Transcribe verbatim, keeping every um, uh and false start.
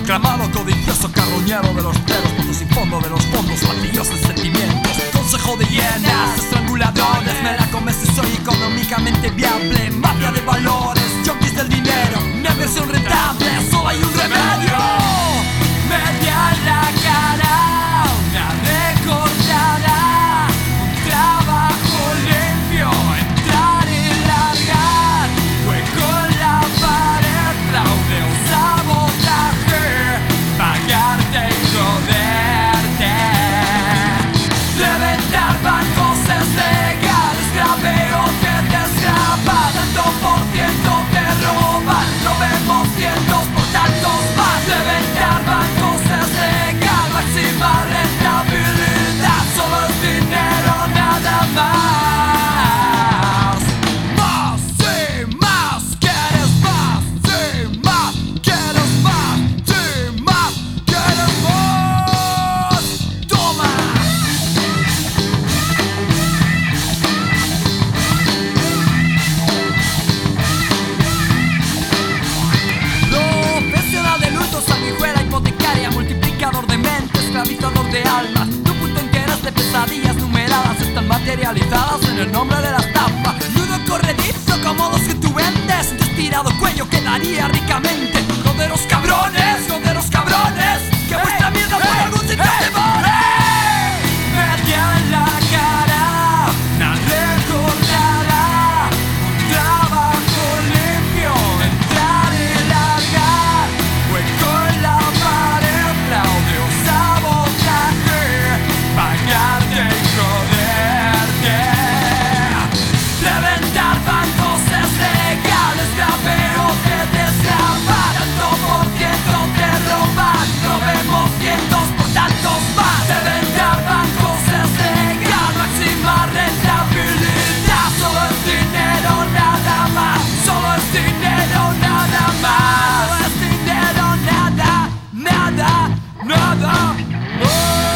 Autoproclamado codicioso, carroñero de los pelos, fondo sin fondo de los fondos, vacíos de sentimientos. Consejo de hienas, estranguladores, me la comes si soy económicamente viable. Mafia de valores, junkies del dinero, una versión rentable, solo hay un remedio. Media en la cara, una recortada, un trabajo limpio, entrar y largar, hueco en la pared, fraude o sabotaje, pagarte y joderte. Reventar bancos es legal, escraveo que te escapa, tanto por ciento te roban, no vemos cientos por tantos más. Reventar bancos es legal, máxima rentabilidad, solo es dinero, nada más. Más y más, quieres más, sí, más, quieres más, sí, más, quieres más. Toma. Profesional de luto, sanguijuela hipotecaria, multiplicador de mentes, esclavizador de almas. Tu punto enteras de pesadillas numeradas están materializadas en el nombre de la estafa. Nudo corredizo como los que tú vendes, un estirado cuello quedaría ricamente. Joderos cabrones, joderos cabrones, que vuestra mierda por algún sitio te vale. Media en la cara, una recortada, un trabajo limpio, entrar y largar, hueco en la pared, fraude o sabotaje, pagarte y joderte. Reventar bancos es legal, escraveo que te escapa, tanto por ciento te roban, no vemos cientos por tantos más. Reventar bancos es legal, máxima rentabilidad, solo es dinero, nada más, solo es dinero, nada más, solo es dinero, nada, nada, nada más.